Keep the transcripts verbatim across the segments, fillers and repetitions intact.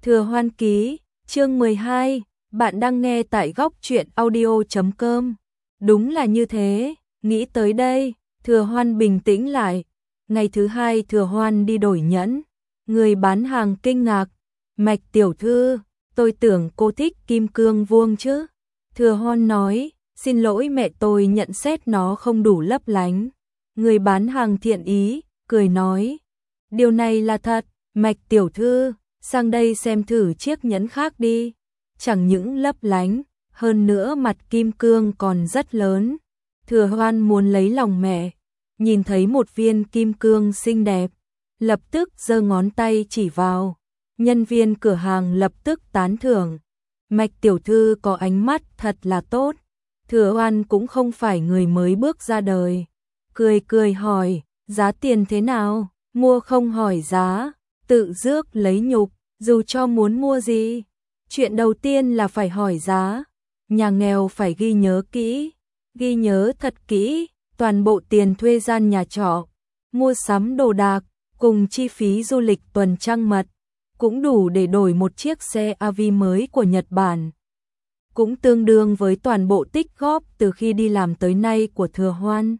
Thừa Hoan ký, chương mười hai, bạn đang nghe tại góc truyện audio chấm com. Đúng là như thế, nghĩ tới đây, Thừa Hoan bình tĩnh lại. Ngày thứ hai Thừa Hoan đi đổi nhẫn, người bán hàng kinh ngạc, Mạch tiểu thư, tôi tưởng cô thích kim cương vuông chứ. Thừa Hoan nói, xin lỗi mẹ, tôi nhận xét nó không đủ lấp lánh. Người bán hàng thiện ý, cười nói, điều này là thật, Mạch tiểu thư, sang đây xem thử chiếc nhẫn khác đi. Chẳng những lấp lánh, hơn nữa mặt kim cương còn rất lớn. Thừa Hoan muốn lấy lòng mẹ, nhìn thấy một viên kim cương xinh đẹp, lập tức giơ ngón tay chỉ vào. Nhân viên cửa hàng lập tức tán thưởng, Mạch tiểu thư có ánh mắt thật là tốt. Thừa Hoan cũng không phải người mới bước ra đời, cười cười hỏi, giá tiền thế nào? Mua không hỏi giá, tự rước lấy nhục, dù cho muốn mua gì, chuyện đầu tiên là phải hỏi giá. Nhà nghèo phải ghi nhớ kỹ, ghi nhớ thật kỹ, toàn bộ tiền thuê gian nhà trọ, mua sắm đồ đạc, cùng chi phí du lịch tuần trăng mật, cũng đủ để đổi một chiếc xe a vê mới của Nhật Bản. Cũng tương đương với toàn bộ tích góp từ khi đi làm tới nay của Thừa Hoan.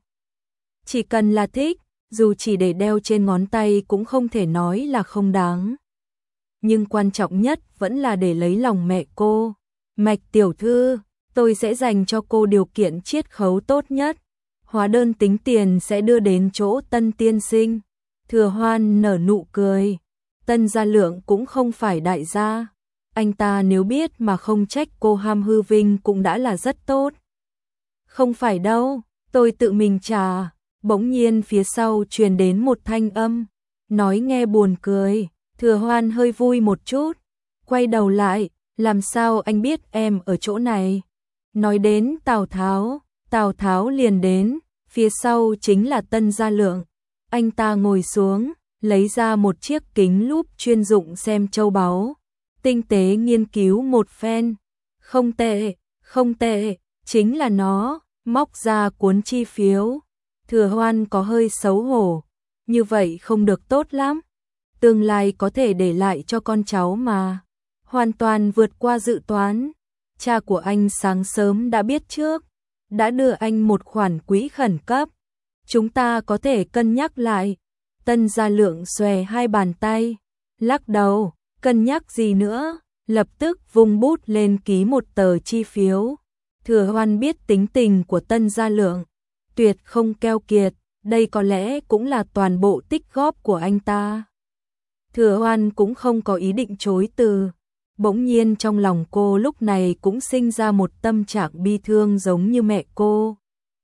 Chỉ cần là thích, dù chỉ để đeo trên ngón tay cũng không thể nói là không đáng. Nhưng quan trọng nhất vẫn là để lấy lòng mẹ cô. Mạch tiểu thư, tôi sẽ dành cho cô điều kiện chiết khấu tốt nhất. Hóa đơn tính tiền sẽ đưa đến chỗ Tân tiên sinh. Thừa Hoan nở nụ cười. Tân Gia Lượng cũng không phải đại gia. Anh ta nếu biết mà không trách cô ham hư vinh cũng đã là rất tốt. Không phải đâu, tôi tự mình trả. Bỗng nhiên phía sau truyền đến một thanh âm, nói nghe buồn cười. Thừa Hoan hơi vui một chút, quay đầu lại, làm sao anh biết em ở chỗ này? Nói đến Tào Tháo, Tào Tháo liền đến, phía sau chính là Tân Gia Lượng. Anh ta ngồi xuống, lấy ra một chiếc kính lúp chuyên dụng xem châu báu, tinh tế nghiên cứu một phen. Không tệ, không tệ, chính là nó, móc ra cuốn chi phiếu. Thừa Hoan có hơi xấu hổ, như vậy không được tốt lắm. Tương lai có thể để lại cho con cháu mà. Hoàn toàn vượt qua dự toán. Cha của anh sáng sớm đã biết trước, đã đưa anh một khoản quỹ khẩn cấp. Chúng ta có thể cân nhắc lại. Tân Gia Lượng xòe hai bàn tay, lắc đầu, cân nhắc gì nữa, lập tức vung bút lên ký một tờ chi phiếu. Thừa Hoan biết tính tình của Tân Gia Lượng, tuyệt không keo kiệt, đây có lẽ cũng là toàn bộ tích góp của anh ta. Thừa Hoan cũng không có ý định chối từ. Bỗng nhiên trong lòng cô lúc này cũng sinh ra một tâm trạng bi thương giống như mẹ cô.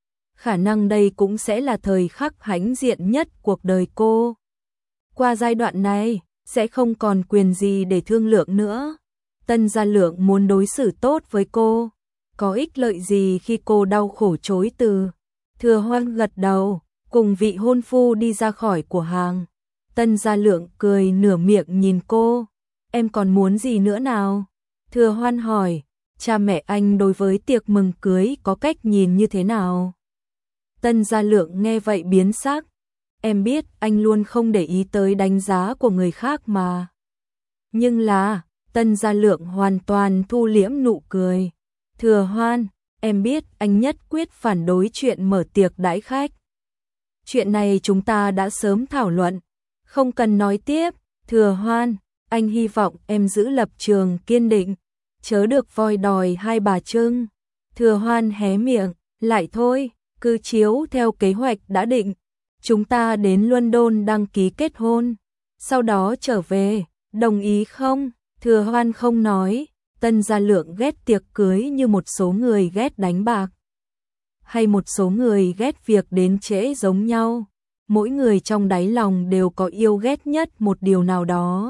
Khả năng đây cũng sẽ là thời khắc hãnh diện nhất cuộc đời cô. Qua giai đoạn này, sẽ không còn quyền gì để thương lượng nữa. Tân Gia Lượng muốn đối xử tốt với cô, có ích lợi gì khi cô đau khổ chối từ. Thừa Hoan gật đầu, cùng vị hôn phu đi ra khỏi cửa hàng. Tân Gia Lượng cười nửa miệng nhìn cô, em còn muốn gì nữa nào? Thừa Hoan hỏi, cha mẹ anh đối với tiệc mừng cưới có cách nhìn như thế nào? Tân Gia Lượng nghe vậy biến sắc, em biết anh luôn không để ý tới đánh giá của người khác mà. Nhưng là, Tân Gia Lượng hoàn toàn thu liễm nụ cười. Thừa Hoan, em biết anh nhất quyết phản đối chuyện mở tiệc đãi khách. Chuyện này chúng ta đã sớm thảo luận, không cần nói tiếp. Thừa Hoan, anh hy vọng em giữ lập trường kiên định, chớ được voi đòi hai bà trưng. Thừa Hoan hé miệng, lại thôi, cứ chiếu theo kế hoạch đã định. Chúng ta đến London đăng ký kết hôn, sau đó trở về, đồng ý không? Thừa Hoan không nói. Tân Gia Lượng ghét tiệc cưới như một số người ghét đánh bạc, hay một số người ghét việc đến trễ giống nhau. Mỗi người trong đáy lòng đều có yêu ghét nhất một điều nào đó.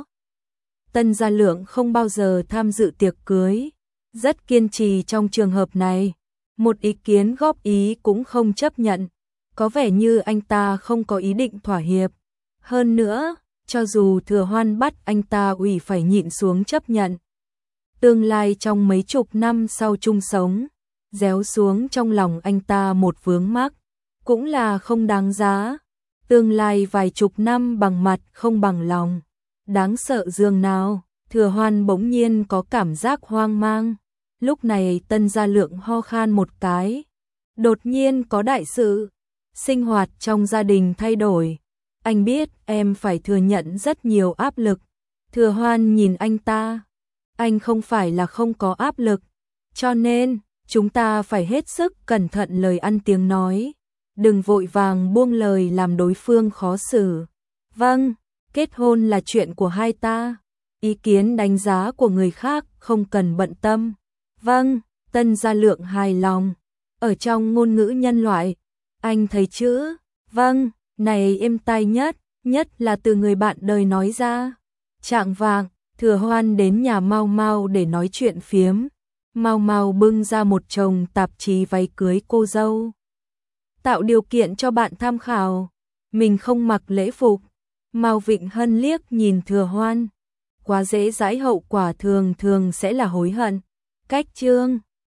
Tân Gia Lượng không bao giờ tham dự tiệc cưới, rất kiên trì trong trường hợp này. Một ý kiến góp ý cũng không chấp nhận, có vẻ như anh ta không có ý định thỏa hiệp. Hơn nữa, cho dù Thừa Hoan bắt anh ta ủy phải nhịn xuống chấp nhận. Tương lai trong mấy chục năm sau chung sống, réo xuống trong lòng anh ta một vướng mắc, cũng là không đáng giá. Tương lai vài chục năm bằng mặt không bằng lòng, đáng sợ dường nào. Thừa Hoan bỗng nhiên có cảm giác hoang mang. Lúc này Tân Gia Lượng ho khan một cái. Đột nhiên có đại sự. Sinh hoạt trong gia đình thay đổi. Anh biết em phải thừa nhận rất nhiều áp lực. Thừa Hoan nhìn anh ta. Anh không phải là không có áp lực. Cho nên, chúng ta phải hết sức cẩn thận lời ăn tiếng nói. Đừng vội vàng buông lời làm đối phương khó xử. Vâng, kết hôn là chuyện của hai ta. Ý kiến đánh giá của người khác không cần bận tâm. Vâng, Tân Gia Lượng hài lòng. Ở trong ngôn ngữ nhân loại, anh thấy chữ vâng này êm tai nhất, nhất là từ người bạn đời nói ra. Chạng vạng, Thừa Hoan đến nhà Mau Mau để nói chuyện phiếm. Mau Mau bưng ra một chồng tạp chí váy cưới cô dâu. Tạo điều kiện cho bạn tham khảo. Mình không mặc lễ phục. Mao Vịnh Hân liếc nhìn Thừa Hoan. Quá dễ dãi hậu quả thường thường sẽ là hối hận. Cách chương